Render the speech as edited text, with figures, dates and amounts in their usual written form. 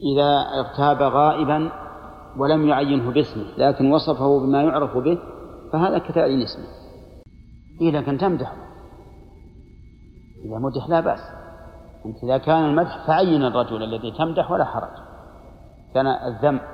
إذا اغتاب غائبا ولم يعينه باسمه لكن وصفه بما يعرف به فهذا كتعيين اسمه. إذا كان تمدح، إذا مدح لا بأس. إذا كان المدح فعين الرجل الذي تمدح ولا حرج، كان الذم